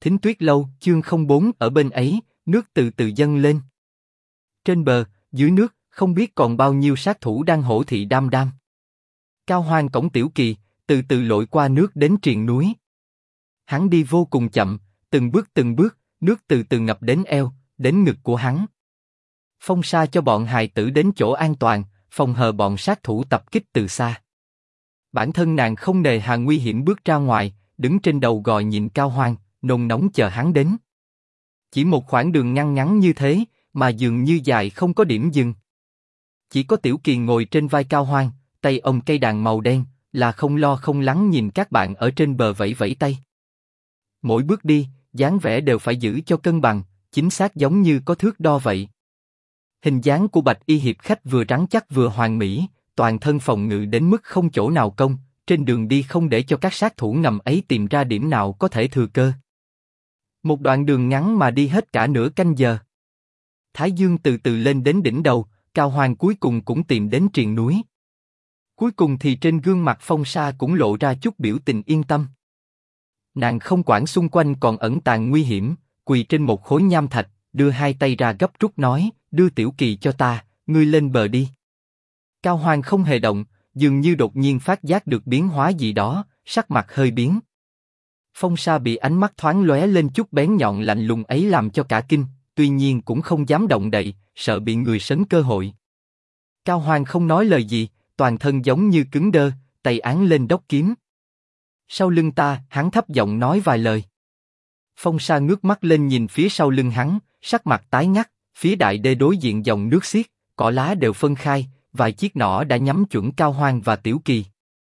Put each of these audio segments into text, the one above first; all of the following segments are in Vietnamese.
Thính Tuyết Lâu, chương 04 ở bên ấy, nước từ từ dâng lên. Trên bờ, dưới nước, không biết còn bao nhiêu sát thủ đang hổ thị đam đam. Cao Hoan cõng Tiểu Kỳ, từ từ lội qua nước đến triền núi. Hắn đi vô cùng chậm, từng bước, nước từ từ ngập đến eo, đến ngực của hắn. Phong Sa cho bọn hài tử đến chỗ an toàn, phòng hờ bọn sát thủ tập kích từ xa. Bản thân nàng không nề hà nguy hiểm bước ra ngoài, đứng trên đầu gò nhìn Cao Hoan, nôn nóng chờ hắn đến. Chỉ một khoảng đường ngăn ngắn như thế, mà dường như dài không có điểm dừng. Chỉ có Tiểu Kỳ ngồi trên vai Cao Hoan, tay ôm cây đàn màu đen, là không lo không lắng nhìn các bạn ở trên bờ vẫy vẫy tay. Mỗi bước đi, dáng vẻ đều phải giữ cho cân bằng, chính xác giống như có thước đo vậy. Hình dáng của Bạch Y hiệp khách vừa rắn chắc vừa hoàn mỹ, toàn thân phòng ngự đến mức không chỗ nào công, trên đường đi không để cho các sát thủ ngầm ấy tìm ra điểm nào có thể thừa cơ. Một đoạn đường ngắn mà đi hết cả nửa canh giờ. Thái dương từ từ lên đến đỉnh đầu, Cao Hoan cuối cùng cũng tìm đến triền núi. Cuối cùng thì trên gương mặt Phong Sa cũng lộ ra chút biểu tình yên tâm. Nàng không quản xung quanh còn ẩn tàng nguy hiểm, quỳ trên một khối nham thạch, đưa hai tay ra gấp rút nói, đưa Tiểu Kỳ cho ta, ngươi lên bờ đi. Cao Hoan không hề động, dường như đột nhiên phát giác được biến hóa gì đó, sắc mặt hơi biến. Phong Sa bị ánh mắt thoáng lóe lên chút bén nhọn lạnh lùng ấy làm cho cả kinh, tuy nhiên cũng không dám động đậy, sợ bị người sấn cơ hội. Cao Hoan không nói lời gì, toàn thân giống như cứng đơ, tay án lên đốc kiếm. Sau lưng ta, hắn thấp giọng nói vài lời. Phong Sa ngước mắt lên nhìn phía sau lưng hắn, sắc mặt tái ngắt, phía đại đê đối diện dòng nước xiết, cỏ lá đều phân khai, vài chiếc nỏ đã nhắm chuẩn Cao Hoan và Tiểu Kỳ.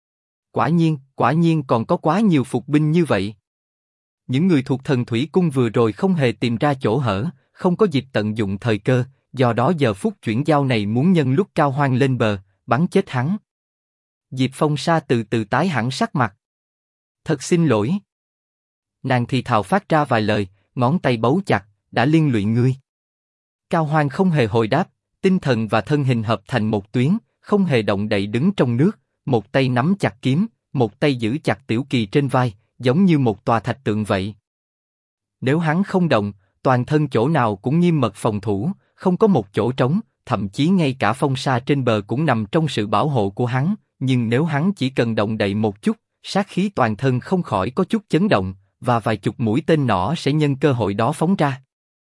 Quả nhiên còn có quá nhiều phục binh như vậy. Những người thuộc Thần Thủy Cung vừa rồi không hề tìm ra chỗ hở, không có dịp tận dụng thời cơ, do đó giờ phút chuyển giao này muốn nhân lúc Cao Hoan lên bờ, bắn chết hắn. Diệp Phong Sa từ từ tái hẳn sắc mặt. Thật xin lỗi. Nàng thì thào phát ra vài lời, ngón tay bấu chặt, đã liên lụy ngươi. Cao Hoan không hề hồi đáp, tinh thần và thân hình hợp thành một tuyến, không hề động đậy đứng trong nước, một tay nắm chặt kiếm, một tay giữ chặt Tiểu Kỳ trên vai, giống như một tòa thạch tượng vậy. Nếu hắn không động, toàn thân chỗ nào cũng nghiêm mật phòng thủ, không có một chỗ trống, thậm chí ngay cả Phong Sa trên bờ cũng nằm trong sự bảo hộ của hắn. Nhưng nếu hắn chỉ cần động đậy một chút, sát khí toàn thân không khỏi có chút chấn động, và vài chục mũi tên nỏ sẽ nhân cơ hội đó phóng ra.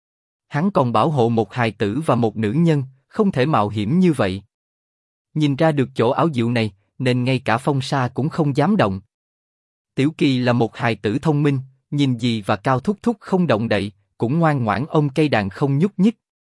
Hắn còn bảo hộ một hài tử và một nữ nhân, không thể mạo hiểm như vậy. Nhìn ra được chỗ ảo diệu này, nên ngay cả Phong Sa cũng không dám động. Tiểu Kỳ là một hài tử thông minh, nhìn gì và Cao Thúc Thúc không động đậy, cũng ngoan ngoãn ôm cây đàn không nhúc nhích.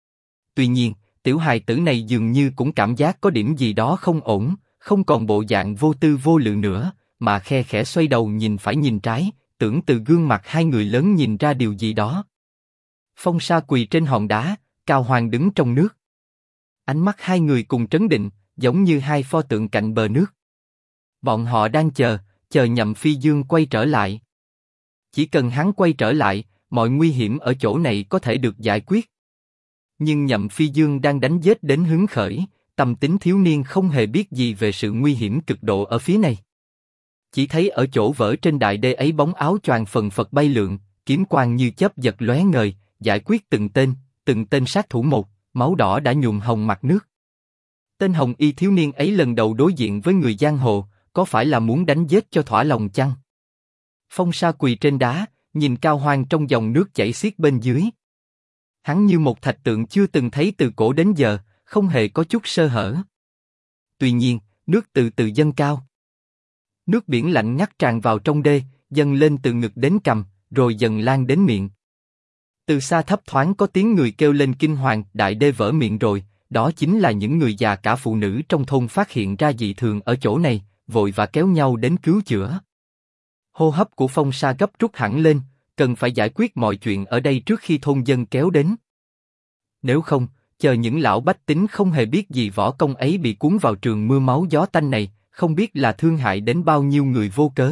Tuy nhiên, tiểu hài tử này dường như cũng cảm giác có điểm gì đó không ổn, không còn bộ dạng vô tư vô lự nữa, mà khe khẽ xoay đầu nhìn phải nhìn trái, tưởng từ gương mặt hai người lớn nhìn ra điều gì đó. Phong Sa quỳ trên hòn đá, Cao Hoan đứng trong nước. Ánh mắt hai người cùng trấn định, giống như hai pho tượng cạnh bờ nước. Bọn họ đang chờ Nhậm Phi Dương quay trở lại. Chỉ cần hắn quay trở lại, mọi nguy hiểm ở chỗ này có thể được giải quyết. Nhưng Nhậm Phi Dương đang đánh giết đến hứng khởi, tâm tính thiếu niên không hề biết gì về sự nguy hiểm cực độ ở phía này. Chỉ thấy ở chỗ vỡ trên đại đê ấy bóng áo choàng phần phật bay lượn, kiếm quang như chớp giật lóe ngời, giải quyết từng tên sát thủ một, máu đỏ đã nhuộm hồng mặt nước. Tên hồng y thiếu niên ấy lần đầu đối diện với người giang hồ, có phải là muốn đánh giết cho thỏa lòng chăng? Phong Sa quỳ trên đá, nhìn Cao Hoan trong dòng nước chảy xiết bên dưới. Hắn như một thạch tượng chưa từng thấy từ cổ đến giờ, không hề có chút sơ hở. Tuy nhiên, nước từ từ dâng cao. Nước biển lạnh ngắt tràn vào trong đê, dâng lên từ ngực đến cằm, rồi dần lan đến miệng. Từ xa thấp thoáng có tiếng người kêu lên kinh hoàng, đại đê vỡ miệng rồi. Đó chính là những người già cả phụ nữ trong thôn phát hiện ra dị thường ở chỗ này, vội và kéo nhau đến cứu chữa. Hô hấp của Phong Sa gấp rút hẳn lên, cần phải giải quyết mọi chuyện ở đây trước khi thôn dân kéo đến. Nếu không, chờ những lão bách tính không hề biết gì võ công ấy bị cuốn vào trường mưa máu gió tanh này, không biết là thương hại đến bao nhiêu người vô cớ.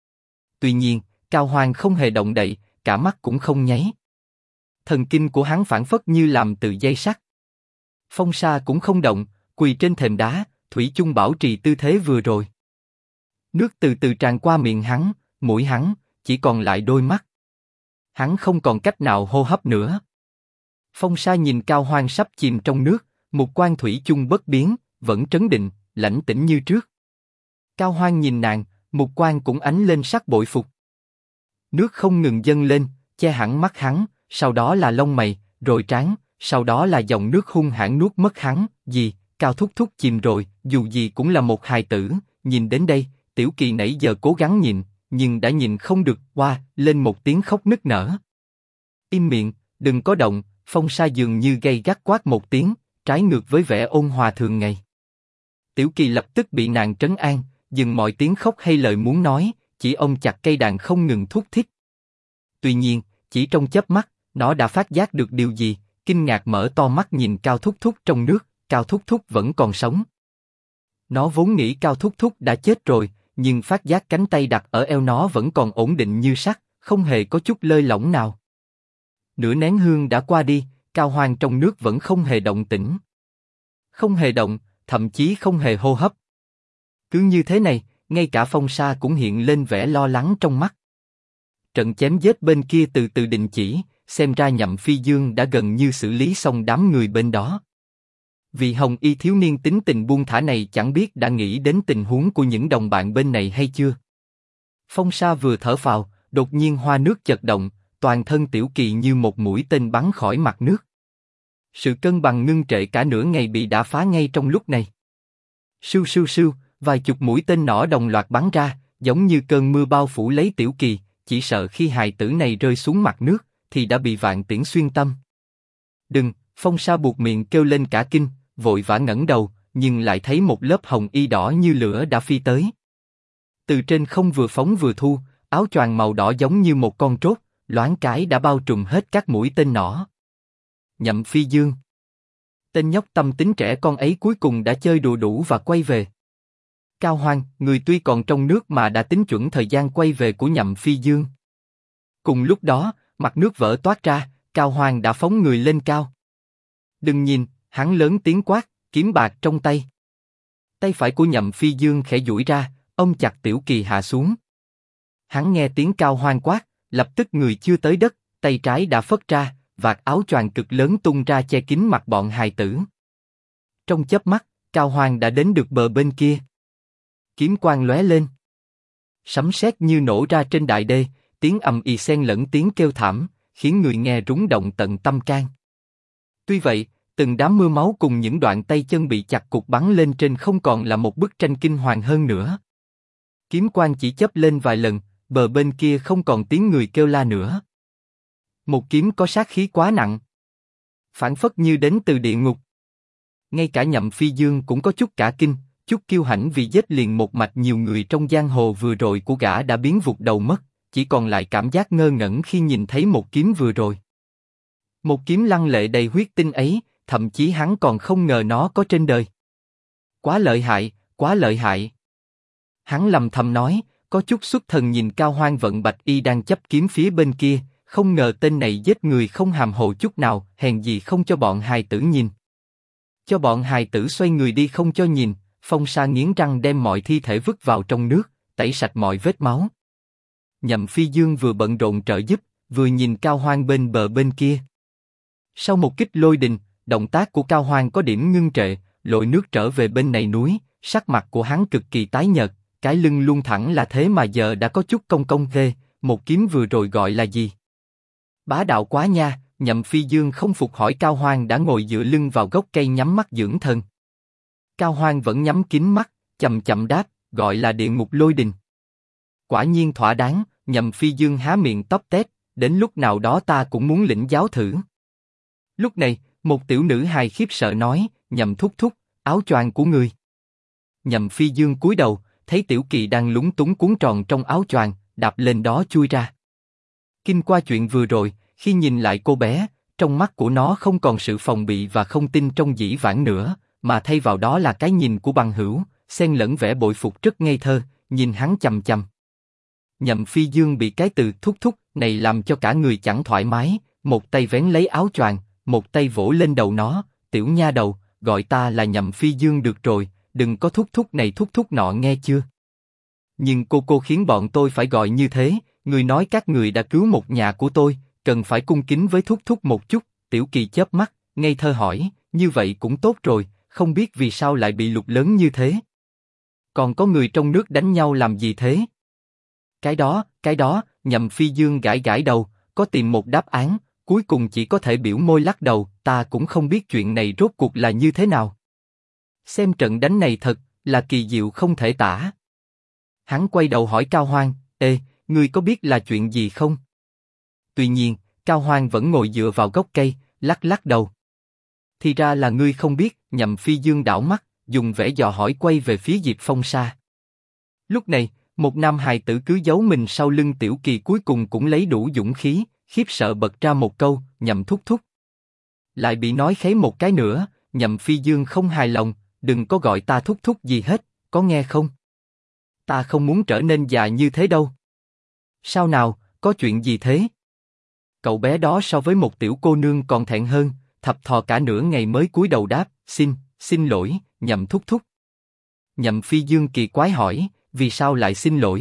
Tuy nhiên, Cao Hoan không hề động đậy, cả mắt cũng không nháy. Thần kinh của hắn phảng phất như làm từ dây sắt. Phong Sa cũng không động, quỳ trên thềm đá, thủy chung bảo trì tư thế vừa rồi. Nước từ từ tràn qua miệng hắn, mũi hắn, chỉ còn lại đôi mắt. Hắn không còn cách nào hô hấp nữa. Phong Sa nhìn Cao Hoan sắp chìm trong nước, mục quan thủy chung bất biến, vẫn trấn định, lãnh tĩnh như trước. Cao Hoan nhìn nàng, mục quan cũng ánh lên sắc bội phục. Nước không ngừng dâng lên, che hẳn mắt hắn, sau đó là lông mày, rồi trán, sau đó là dòng nước hung hãn nuốt mất hắn. Gì? Cao thúc thúc chìm rồi, dù gì cũng là một hài tử. Nhìn đến đây, Tiểu Kỳ nãy giờ cố gắng nhịn, nhưng đã nhịn không được, qua lên một tiếng khóc nức nở. Im miệng, đừng có động. Phong Sa dường như gay gắt quát một tiếng, trái ngược với vẻ ôn hòa thường ngày. Tiểu Kỳ lập tức bị nàng trấn an, dừng mọi tiếng khóc hay lời muốn nói, chỉ ôm chặt cây đàn không ngừng thúc thích. Tuy nhiên, chỉ trong chớp mắt, nó đã phát giác được điều gì, kinh ngạc mở to mắt nhìn Cao thúc thúc trong nước. Cao thúc thúc vẫn còn sống. Nó vốn nghĩ Cao thúc thúc đã chết rồi, nhưng phát giác cánh tay đặt ở eo nó vẫn còn ổn định như sắt, không hề có chút lơi lỏng nào. Nửa nén hương đã qua đi, Cao Hoan trong nước vẫn không hề động tĩnh. Không hề động, thậm chí không hề hô hấp. Cứ như thế này, ngay cả Phong Sa cũng hiện lên vẻ lo lắng trong mắt. Trận chém giết bên kia từ từ đình chỉ, xem ra Nhậm Phi Dương đã gần như xử lý xong đám người bên đó. Vì hồng y thiếu niên tính tình buông thả này chẳng biết đã nghĩ đến tình huống của những đồng bạn bên này hay chưa. Phong Sa vừa thở phào, đột nhiên hoa nước chật động, toàn thân Tiểu Kỳ như một mũi tên bắn khỏi mặt nước. Sự cân bằng ngưng trệ cả nửa ngày bị đả phá ngay trong lúc này. Sưu sưu sưu, vài chục mũi tên nỏ đồng loạt bắn ra, giống như cơn mưa bao phủ lấy Tiểu Kỳ, chỉ sợ khi hài tử này rơi xuống mặt nước, thì đã bị vạn tiễn xuyên tâm. Đừng! Phong Sa buột miệng kêu lên cả kinh, vội vã ngẩng đầu, nhưng lại thấy một lớp hồng y đỏ như lửa đã phi tới. Từ trên không vừa phóng vừa thu, áo choàng màu đỏ giống như một con trốt, loáng cái đã bao trùm hết các mũi tên nỏ. Nhậm Phi Dương. Tên nhóc tâm tính trẻ con ấy cuối cùng đã chơi đùa đủ và quay về. Cao Hoan, người tuy còn trong nước mà đã tính chuẩn thời gian quay về của Nhậm Phi Dương. Cùng lúc đó, mặt nước vỡ toát ra, Cao Hoan đã phóng người lên cao. Đừng nhìn, hắn lớn tiếng quát, kiếm bạc trong tay. Tay phải của Nhậm Phi Dương khẽ duỗi ra, ôm chặt Tiểu Kỳ hạ xuống. Hắn nghe tiếng Cao Hoan quát, lập tức người chưa tới đất, tay trái đã phất ra, vạt áo choàng cực lớn tung ra che kín mặt bọn hài tử. Trong chớp mắt, Cao Hoan đã đến được bờ bên kia. Kiếm quang lóe lên, sấm sét như nổ ra trên đại đê, tiếng ầm ĩ xen lẫn tiếng kêu thảm, khiến người nghe rúng động tận tâm can. Tuy vậy, từng đám mưa máu cùng những đoạn tay chân bị chặt cụt bắn lên trên không còn là một bức tranh kinh hoàng hơn nữa. Kiếm quang chỉ chớp lên vài lần, bờ bên kia không còn tiếng người kêu la nữa. Một kiếm có sát khí quá nặng, phảng phất như đến từ địa ngục. Ngay cả Nhậm Phi Dương cũng có chút cả kinh, chút kiêu hãnh vì giết liền một mạch nhiều người trong giang hồ vừa rồi của gã đã biến vụt đầu mất, chỉ còn lại cảm giác ngơ ngẩn khi nhìn thấy một kiếm vừa rồi. Một kiếm lăng lệ đầy huyết tinh ấy, thậm chí hắn còn không ngờ nó có trên đời. Quá lợi hại, quá lợi hại. Hắn lầm thầm nói, có chút xuất thần nhìn Cao Hoan vận bạch y đang chấp kiếm phía bên kia, không ngờ tên này giết người không hàm hồ chút nào, hèn gì không cho bọn hài tử nhìn. Cho bọn hài tử xoay người đi không cho nhìn, Phong Sa nghiến răng đem mọi thi thể vứt vào trong nước, tẩy sạch mọi vết máu. Nhậm Phi Dương vừa bận rộn trợ giúp, vừa nhìn Cao Hoan bên bờ bên kia. Sau một kích lôi đình, động tác của Cao Hoan có điểm ngưng trệ, lội nước trở về bên này núi, sắc mặt của hắn cực kỳ tái nhợt, cái lưng luôn thẳng là thế mà giờ đã có chút cong cong ghê, một kiếm vừa rồi gọi là gì? Bá đạo quá nha, Nhậm Phi Dương không phục hỏi Cao Hoan đã ngồi dựa lưng vào gốc cây nhắm mắt dưỡng thần. Cao Hoan vẫn nhắm kín mắt, chậm chậm đáp, gọi là địa ngục lôi đình. Quả nhiên thỏa đáng, Nhậm Phi Dương há miệng tóp tét, đến lúc nào đó ta cũng muốn lĩnh giáo thử. Lúc này, một tiểu nữ hài khiếp sợ nói, Nhậm thúc thúc, áo choàng của người. Nhậm Phi Dương cúi đầu, thấy Tiểu Kỳ đang lúng túng cuốn tròn trong áo choàng, đạp lên đó chui ra. Kinh qua chuyện vừa rồi, khi nhìn lại cô bé, trong mắt của nó không còn sự phòng bị và không tin trong dĩ vãng nữa, mà thay vào đó là cái nhìn của bằng hữu, xen lẫn vẻ bội phục rất ngây thơ, nhìn hắn chằm chằm. Nhậm Phi Dương bị cái từ thúc thúc này làm cho cả người chẳng thoải mái, một tay vén lấy áo choàng, một tay vỗ lên đầu nó, tiểu nha đầu, gọi ta là Nhậm Phi Dương được rồi, đừng có thúc thúc này thúc thúc nọ nghe chưa? Nhưng cô khiến bọn tôi phải gọi như thế, người nói các người đã cứu một nhà của tôi, cần phải cung kính với thúc thúc một chút. Tiểu Kỳ chớp mắt, ngây thơ hỏi, như vậy cũng tốt rồi, không biết vì sao lại bị lục lớn như thế. Còn có người trong nước đánh nhau làm gì thế? Cái đó, Nhậm Phi Dương gãi gãi đầu, có tìm một đáp án, cuối cùng chỉ có thể biểu môi lắc đầu, ta cũng không biết chuyện này rốt cuộc là như thế nào. Xem trận đánh này thật là kỳ diệu không thể tả. Hắn quay đầu hỏi Cao Hoan, ê, ngươi có biết là chuyện gì không? Tuy nhiên, Cao Hoan vẫn ngồi dựa vào gốc cây, lắc lắc đầu. Thì ra là ngươi không biết. Nhậm Phi Dương đảo mắt, dùng vẻ dò hỏi quay về phía Diệp Phong Sa. Lúc này, một nam hài tử cứ giấu mình sau lưng Tiểu Kỳ cuối cùng cũng lấy đủ dũng khí, khiếp sợ bật ra một câu, Nhậm thúc thúc. Lại bị nói khấy một cái nữa. Nhậm Phi Dương không hài lòng, đừng có gọi ta thúc thúc gì hết, có nghe không? Ta không muốn trở nên già như thế đâu. Sao nào, có chuyện gì thế? Cậu bé đó so với một tiểu cô nương còn thẹn hơn, thập thò cả nửa ngày mới cúi đầu đáp, xin lỗi, Nhậm thúc thúc. Nhậm Phi Dương kỳ quái hỏi, vì sao lại xin lỗi?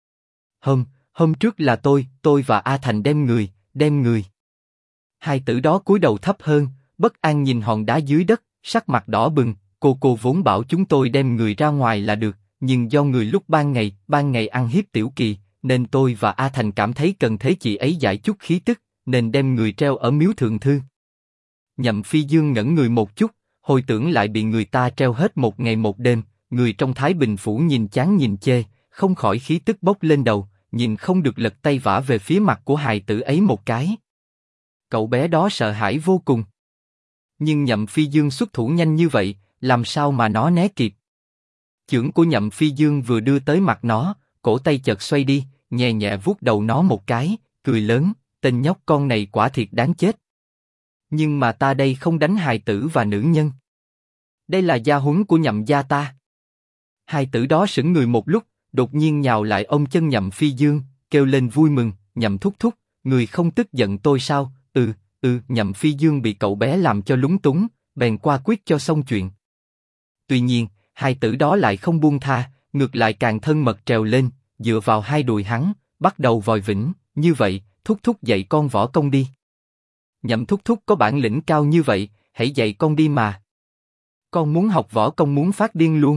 Hôm trước là tôi và A Thành đem người. Hai tử đó cúi đầu thấp hơn, bất an nhìn hòn đá dưới đất, sắc mặt đỏ bừng. Cô vốn bảo chúng tôi đem người ra ngoài là được, nhưng do người lúc ban ngày ăn hiếp Tiểu Kỳ, nên tôi và A Thành cảm thấy cần thế chị ấy giải chút khí tức, nên đem người treo ở miếu thượng thư. Nhậm Phi Dương ngẩn người một chút, hồi tưởng lại bị người ta treo hết một ngày một đêm, người trong Thái Bình phủ nhìn chán nhìn chê, không khỏi khí tức bốc lên đầu, nhìn không được lật tay vả về phía mặt của hài tử ấy một cái. Cậu bé đó sợ hãi vô cùng. Nhưng Nhậm Phi Dương xuất thủ nhanh như vậy, làm sao mà nó né kịp? Chưởng của Nhậm Phi Dương vừa đưa tới mặt nó, cổ tay chợt xoay đi, nhẹ nhẹ vuốt đầu nó một cái, cười lớn, tên nhóc con này quả thiệt đáng chết. Nhưng mà ta đây không đánh hài tử và nữ nhân. Đây là gia huấn của Nhậm gia ta. Hài tử đó sững người một lúc, đột nhiên nhào lại ôm chân Nhậm Phi Dương, kêu lên vui mừng, Nhậm thúc thúc, người không tức giận tôi sao? Nhậm Phi Dương bị cậu bé làm cho lúng túng, bèn qua quyết cho xong chuyện. Tuy nhiên, hài tử đó lại không buông tha, ngược lại càng thân mật trèo lên, dựa vào hai đùi hắn, bắt đầu vòi vĩnh, như vậy, thúc thúc dạy con võ công đi. Nhậm thúc thúc có bản lĩnh cao như vậy, hãy dạy con đi mà. Con muốn học võ công muốn phát điên luôn.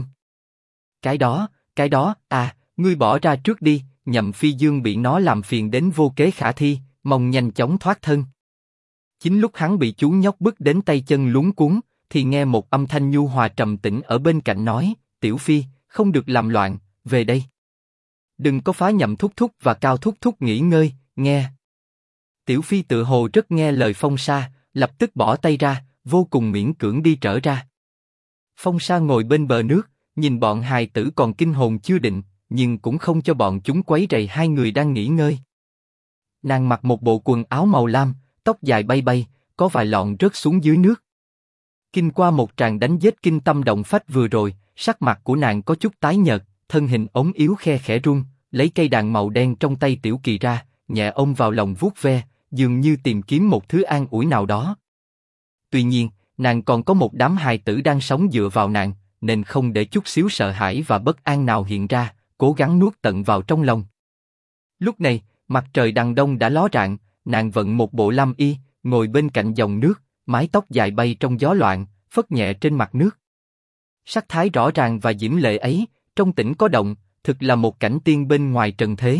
Cái đó, ngươi bỏ ra trước đi. Nhậm Phi Dương bị nó làm phiền đến vô kế khả thi, mong nhanh chóng thoát thân. Chính lúc hắn bị chú nhóc bức đến tay chân luống cuống, thì nghe một âm thanh nhu hòa trầm tĩnh ở bên cạnh nói, Tiểu Phi, không được làm loạn, về đây. Đừng có phá Nhậm thúc thúc và Cao thúc thúc nghỉ ngơi, nghe. Tiểu Phi tự hồ rất nghe lời Phong Sa, lập tức bỏ tay ra, vô cùng miễn cưỡng đi trở ra. Phong Sa ngồi bên bờ nước, nhìn bọn hài tử còn kinh hồn chưa định, nhưng cũng không cho bọn chúng quấy rầy hai người đang nghỉ ngơi. Nàng mặc một bộ quần áo màu lam, tóc dài bay bay, có vài lọn rớt xuống dưới nước. Kinh qua một tràng đánh giết kinh tâm động phách vừa rồi, sắc mặt của nàng có chút tái nhợt, thân hình ốm yếu khe khẽ run, lấy cây đàn màu đen trong tay Tiểu Kỳ ra, nhẹ ôm vào lòng vuốt ve, dường như tìm kiếm một thứ an ủi nào đó. Tuy nhiên, nàng còn có một đám hài tử đang sống dựa vào nàng, nên không để chút xíu sợ hãi và bất an nào hiện ra, cố gắng nuốt tận vào trong lòng. Lúc này, mặt trời đằng đông đã ló rạng, nàng vận một bộ lam y, ngồi bên cạnh dòng nước, mái tóc dài bay trong gió loạn, phất nhẹ trên mặt nước. Sắc thái rõ ràng và diễm lệ ấy, trong tĩnh có động, thực là một cảnh tiên bên ngoài trần thế.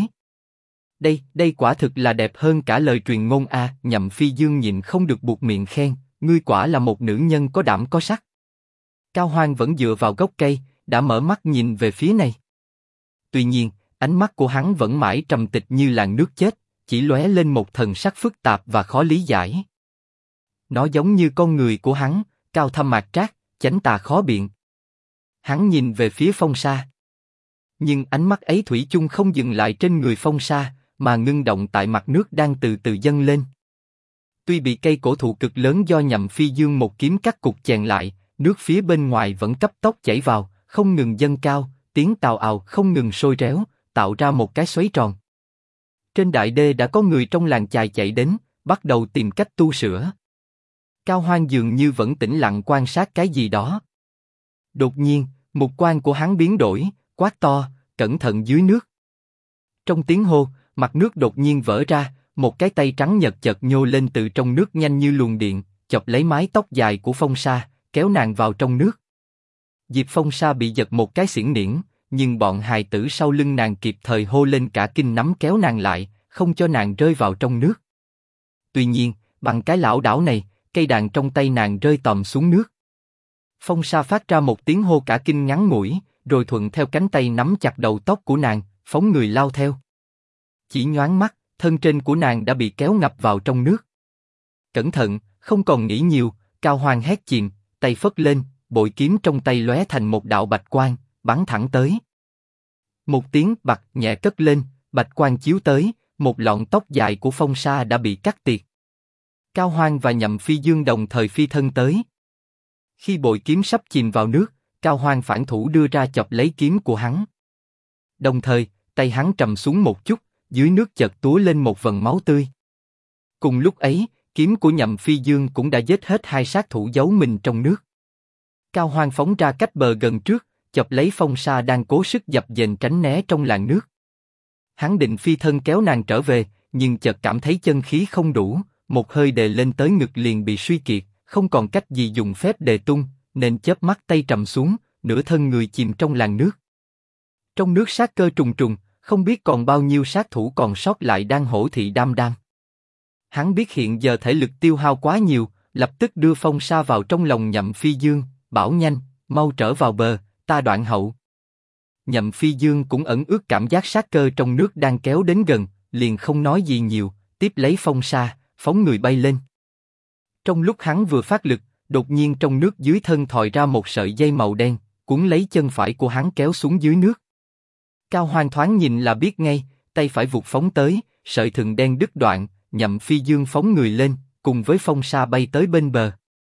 Đây quả thực là đẹp hơn cả lời truyền ngôn a. Nhậm Phi Dương nhịn không được buột miệng khen, ngươi quả là một nữ nhân có đảm có sắc. Cao Hoan vẫn dựa vào gốc cây, đã mở mắt nhìn về phía này. Tuy nhiên, ánh mắt của hắn vẫn mãi trầm tịch như làn nước chết, chỉ lóe lên một thần sắc phức tạp và khó lý giải. Nó giống như con người của hắn, cao thâm mạt trác, chánh tà khó biện. Hắn nhìn về phía Phong Sa, nhưng ánh mắt ấy thủy chung không dừng lại trên người Phong Sa, mà ngưng động tại mặt nước đang từ từ dâng lên. Tuy bị cây cổ thụ cực lớn do Nhậm Phi Dương một kiếm cắt cục chèn lại, nước phía bên ngoài vẫn cấp tốc chảy vào, không ngừng dâng cao, tiếng tào ào không ngừng sôi réo, tạo ra một cái xoáy tròn. Trên đại đê đã có người trong làng chài chạy đến, bắt đầu tìm cách tu sửa. Cao Hoan dường như vẫn tĩnh lặng quan sát cái gì đó. Đột nhiên, mục quan của hắn biến đổi, quát to, cẩn thận dưới nước. Trong tiếng hô, mặt nước đột nhiên vỡ ra, một cái tay trắng nhợt chợt nhô lên từ trong nước nhanh như luồng điện, chọc lấy mái tóc dài của Phong Sa, kéo nàng vào trong nước. Diệp Phong Sa bị giật một cái xiển niễn, nhưng bọn hài tử sau lưng nàng kịp thời hô lên cả kinh nắm kéo nàng lại, không cho nàng rơi vào trong nước. Tuy nhiên, bằng cái lảo đảo này, cây đàn trong tay nàng rơi tòm xuống nước. Phong Sa phát ra một tiếng hô cả kinh ngắn ngủi, rồi thuận theo cánh tay nắm chặt đầu tóc của nàng, phóng người lao theo. Chỉ nhoáng mắt, thân trên của nàng đã bị kéo ngập vào trong nước. Cẩn thận, không còn nghĩ nhiều, Cao Hoang hét chìm, tay phất lên, bội kiếm trong tay lóe thành một đạo bạch quang, bắn thẳng tới. Một tiếng bạc nhẹ cất lên, bạch quang chiếu tới, một lọn tóc dài của Phong Sa đã bị cắt tiệt. Cao Hoang và Nhậm Phi Dương đồng thời phi thân tới. Khi bội kiếm sắp chìm vào nước, Cao Hoang phản thủ đưa ra chọc lấy kiếm của hắn. Đồng thời, tay hắn trầm xuống một chút, dưới nước chợt túa lên một vần máu tươi. Cùng lúc ấy, kiếm của Nhậm Phi Dương cũng đã giết hết hai sát thủ giấu mình trong nước. Cao Hoang phóng ra cách bờ gần trước, chọc lấy Phong Sa đang cố sức dập dềnh tránh né trong làn nước. Hắn định phi thân kéo nàng trở về, nhưng chợt cảm thấy chân khí không đủ, một hơi đề lên tới ngực liền bị suy kiệt, không còn cách gì dùng phép đề tung, nên chớp mắt tay trầm xuống, nửa thân người chìm trong làn nước. Trong nước sát cơ trùng trùng, không biết còn bao nhiêu sát thủ còn sót lại đang hổ thị đam đam. Hắn biết hiện giờ thể lực tiêu hao quá nhiều, lập tức đưa Phong Sa vào trong lòng Nhậm Phi Dương, bảo nhanh, mau trở vào bờ, ta đoạn hậu. Nhậm Phi Dương cũng ẩn ước cảm giác sát cơ trong nước đang kéo đến gần, liền không nói gì nhiều, tiếp lấy Phong Sa, phóng người bay lên. Trong lúc hắn vừa phát lực, đột nhiên trong nước dưới thân thòi ra một sợi dây màu đen, cuốn lấy chân phải của hắn kéo xuống dưới nước. Cao Hoang thoáng nhìn là biết ngay, tay phải vụt phóng tới, sợi thừng đen đứt đoạn, Nhậm Phi Dương phóng người lên, cùng với Phong Sa bay tới bên bờ.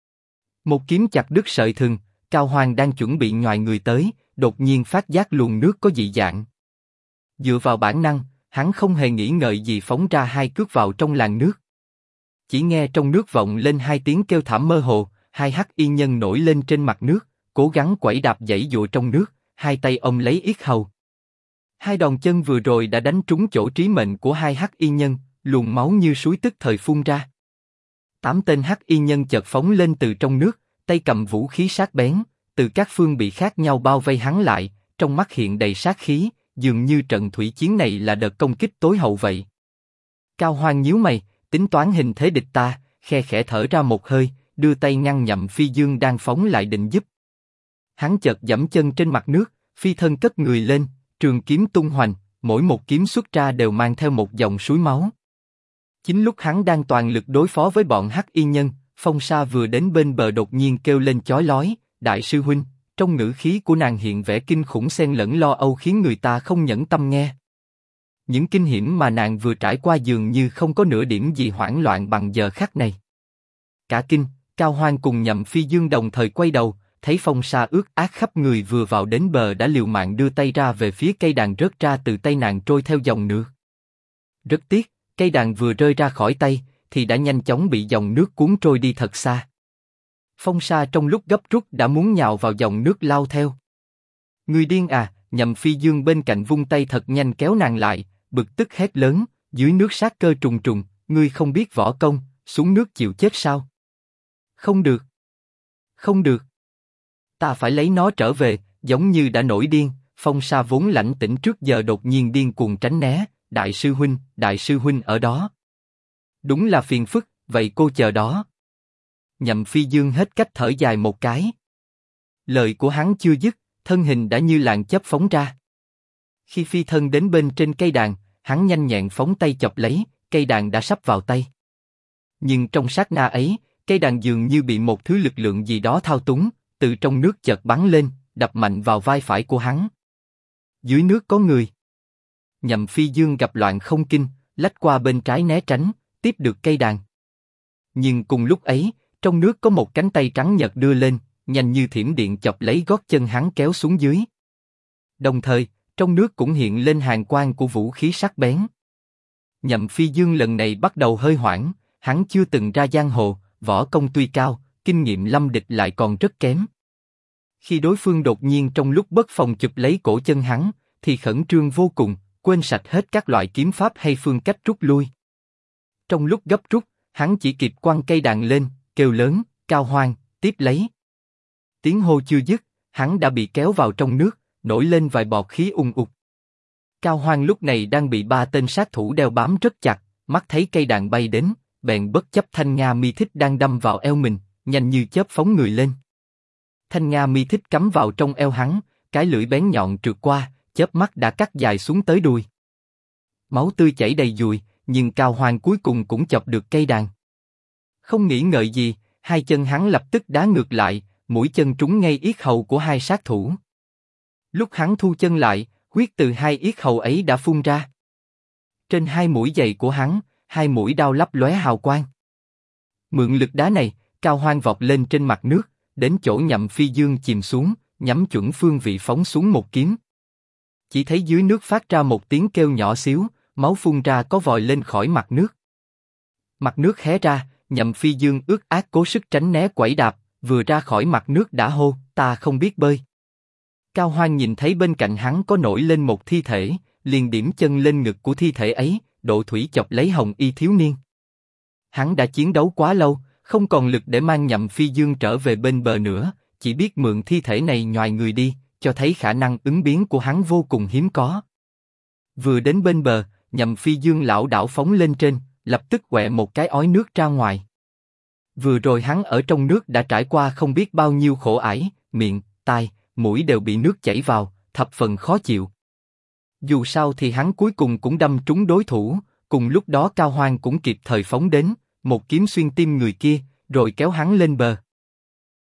Một kiếm chặt đứt sợi thừng, Cao Hoang đang chuẩn bị nhoài người tới, đột nhiên phát giác luồng nước có dị dạng. Dựa vào bản năng, hắn không hề nghĩ ngợi gì phóng ra hai cước vào trong làn nước. Chỉ nghe trong nước vọng lên hai tiếng kêu thảm mơ hồ, hai hắc y nhân nổi lên trên mặt nước, cố gắng quẩy đạp giãy giụa trong nước, hai tay ôm lấy yết hầu. Hai đòn chân vừa rồi đã đánh trúng chỗ trí mệnh của hai hắc y nhân, luồng máu như suối tức thời phun ra. 8 tên hắc y nhân chợt phóng lên từ trong nước, tay cầm vũ khí sắc bén, từ các phương bị khác nhau bao vây hắn lại, trong mắt hiện đầy sát khí, dường như trận thủy chiến này là đợt công kích tối hậu vậy. Cao Hoang nhíu mày, tính toán hình thế địch ta, khe khẽ thở ra một hơi, đưa tay ngăn Nhậm Phi Dương đang phóng lại định giúp. Hắn chợt giẫm chân trên mặt nước, phi thân cất người lên, trường kiếm tung hoành, mỗi một kiếm xuất ra đều mang theo một dòng suối máu. Chính lúc hắn đang toàn lực đối phó với bọn hắc y nhân, Phong Sa vừa đến bên bờ đột nhiên kêu lên chói lói, đại sư huynh. Trong ngữ khí của nàng hiện vẻ kinh khủng xen lẫn lo âu khiến người ta không nhẫn tâm nghe. Những kinh hiểm mà nàng vừa trải qua dường như không có nửa điểm gì hoảng loạn bằng giờ khắc này. Cả kinh, Cao Hoang cùng Nhậm Phi Dương đồng thời quay đầu, thấy Phong Sa ướt át khắp người vừa vào đến bờ đã liều mạng đưa tay ra về phía cây đàn rớt ra từ tay nàng trôi theo dòng nước. Rất tiếc, cây đàn vừa rơi ra khỏi tay, thì đã nhanh chóng bị dòng nước cuốn trôi đi thật xa. Phong Sa trong lúc gấp rút đã muốn nhào vào dòng nước lao theo. Người điên à! Nhậm Phi Dương bên cạnh vung tay thật nhanh kéo nàng lại, bực tức hét lớn, dưới nước sát cơ trùng trùng, ngươi không biết võ công, xuống nước chịu chết sao? Không được, không được, ta phải lấy nó trở về. Giống như đã nổi điên, Phong Sa vốn lãnh tĩnh trước giờ đột nhiên điên cuồng tránh né. Đại sư huynh ở đó. Đúng là phiền phức, vậy cô chờ đó. Nhậm Phi Dương hết cách thở dài một cái. Lời của hắn chưa dứt, thân hình đã như làn chớp phóng ra. Khi phi thân đến bên trên cây đàn, hắn nhanh nhẹn phóng tay chọc lấy, cây đàn đã sắp vào tay. Nhưng trong sát na ấy, cây đàn dường như bị một thứ lực lượng gì đó thao túng, từ trong nước chợt bắn lên, đập mạnh vào vai phải của hắn. Dưới nước có người. Nhậm Phi Dương gặp loạn không kinh, lách qua bên trái né tránh, tiếp được cây đàn. Nhưng cùng lúc ấy, trong nước có một cánh tay trắng nhợt đưa lên, nhanh như thiểm điện chọc lấy gót chân hắn kéo xuống dưới. Đồng thời, trong nước cũng hiện lên hàn quang của vũ khí sắc bén. Nhậm Phi Dương lần này bắt đầu hơi hoảng, hắn chưa từng ra giang hồ, võ công tuy cao, kinh nghiệm lâm địch lại còn rất kém. Khi đối phương đột nhiên trong lúc bất phòng chụp lấy cổ chân hắn, thì khẩn trương vô cùng, quên sạch hết các loại kiếm pháp hay phương cách rút lui. Trong lúc gấp rút, hắn chỉ kịp quăng cây đàn lên, kêu lớn, Cao Hoan, tiếp lấy. Tiếng hô chưa dứt, hắn đã bị kéo vào trong nước, nổi lên vài bọt khí ùn ụt. Cao Hoan lúc này đang bị 3 tên sát thủ đeo bám rất chặt, mắt thấy cây đàn bay đến, bèn bất chấp thanh nga mi thích đang đâm vào eo mình, nhanh như chớp phóng người lên. Thanh nga mi thích cắm vào trong eo hắn, cái lưỡi bén nhọn trượt qua, chớp mắt đã cắt dài xuống tới đùi. Máu tươi chảy đầy dùi, nhưng Cao Hoan cuối cùng cũng chọc được cây đàn. Không nghĩ ngợi gì, hai chân hắn lập tức đá ngược lại, mũi chân trúng ngay yết hầu của hai sát thủ. Lúc hắn thu chân lại, huyết từ hai yết hầu ấy đã phun ra. Trên hai mũi giày của hắn, hai mũi đao lấp lóe hào quang. Mượn lực đá này, Cao Hoan vọt lên trên mặt nước, đến chỗ Nhậm Phi Dương chìm xuống, nhắm chuẩn phương vị phóng xuống một kiếm. Chỉ thấy dưới nước phát ra một tiếng kêu nhỏ xíu, máu phun ra có vòi lên khỏi mặt nước. Mặt nước hé ra, Nhậm Phi Dương ước ác cố sức tránh né quẩy đạp, vừa ra khỏi mặt nước đã hô, ta không biết bơi. Cao Hoan nhìn thấy bên cạnh hắn có nổi lên một thi thể, liền điểm chân lên ngực của thi thể ấy, độ thủy chọc lấy hồng y thiếu niên. Hắn đã chiến đấu quá lâu, không còn lực để mang Nhậm Phi Dương trở về bên bờ nữa, chỉ biết mượn thi thể này nhoài người đi, cho thấy khả năng ứng biến của hắn vô cùng hiếm có. Vừa đến bên bờ, Nhậm Phi Dương lảo đảo phóng lên trên, lập tức quẹ một cái ói nước ra ngoài. Vừa rồi hắn ở trong nước đã trải qua không biết bao nhiêu khổ ải, miệng, tai, mũi đều bị nước chảy vào, thập phần khó chịu. Dù sao thì hắn cuối cùng cũng đâm trúng đối thủ, cùng lúc đó Cao Hoan cũng kịp thời phóng đến, một kiếm xuyên tim người kia, rồi kéo hắn lên bờ.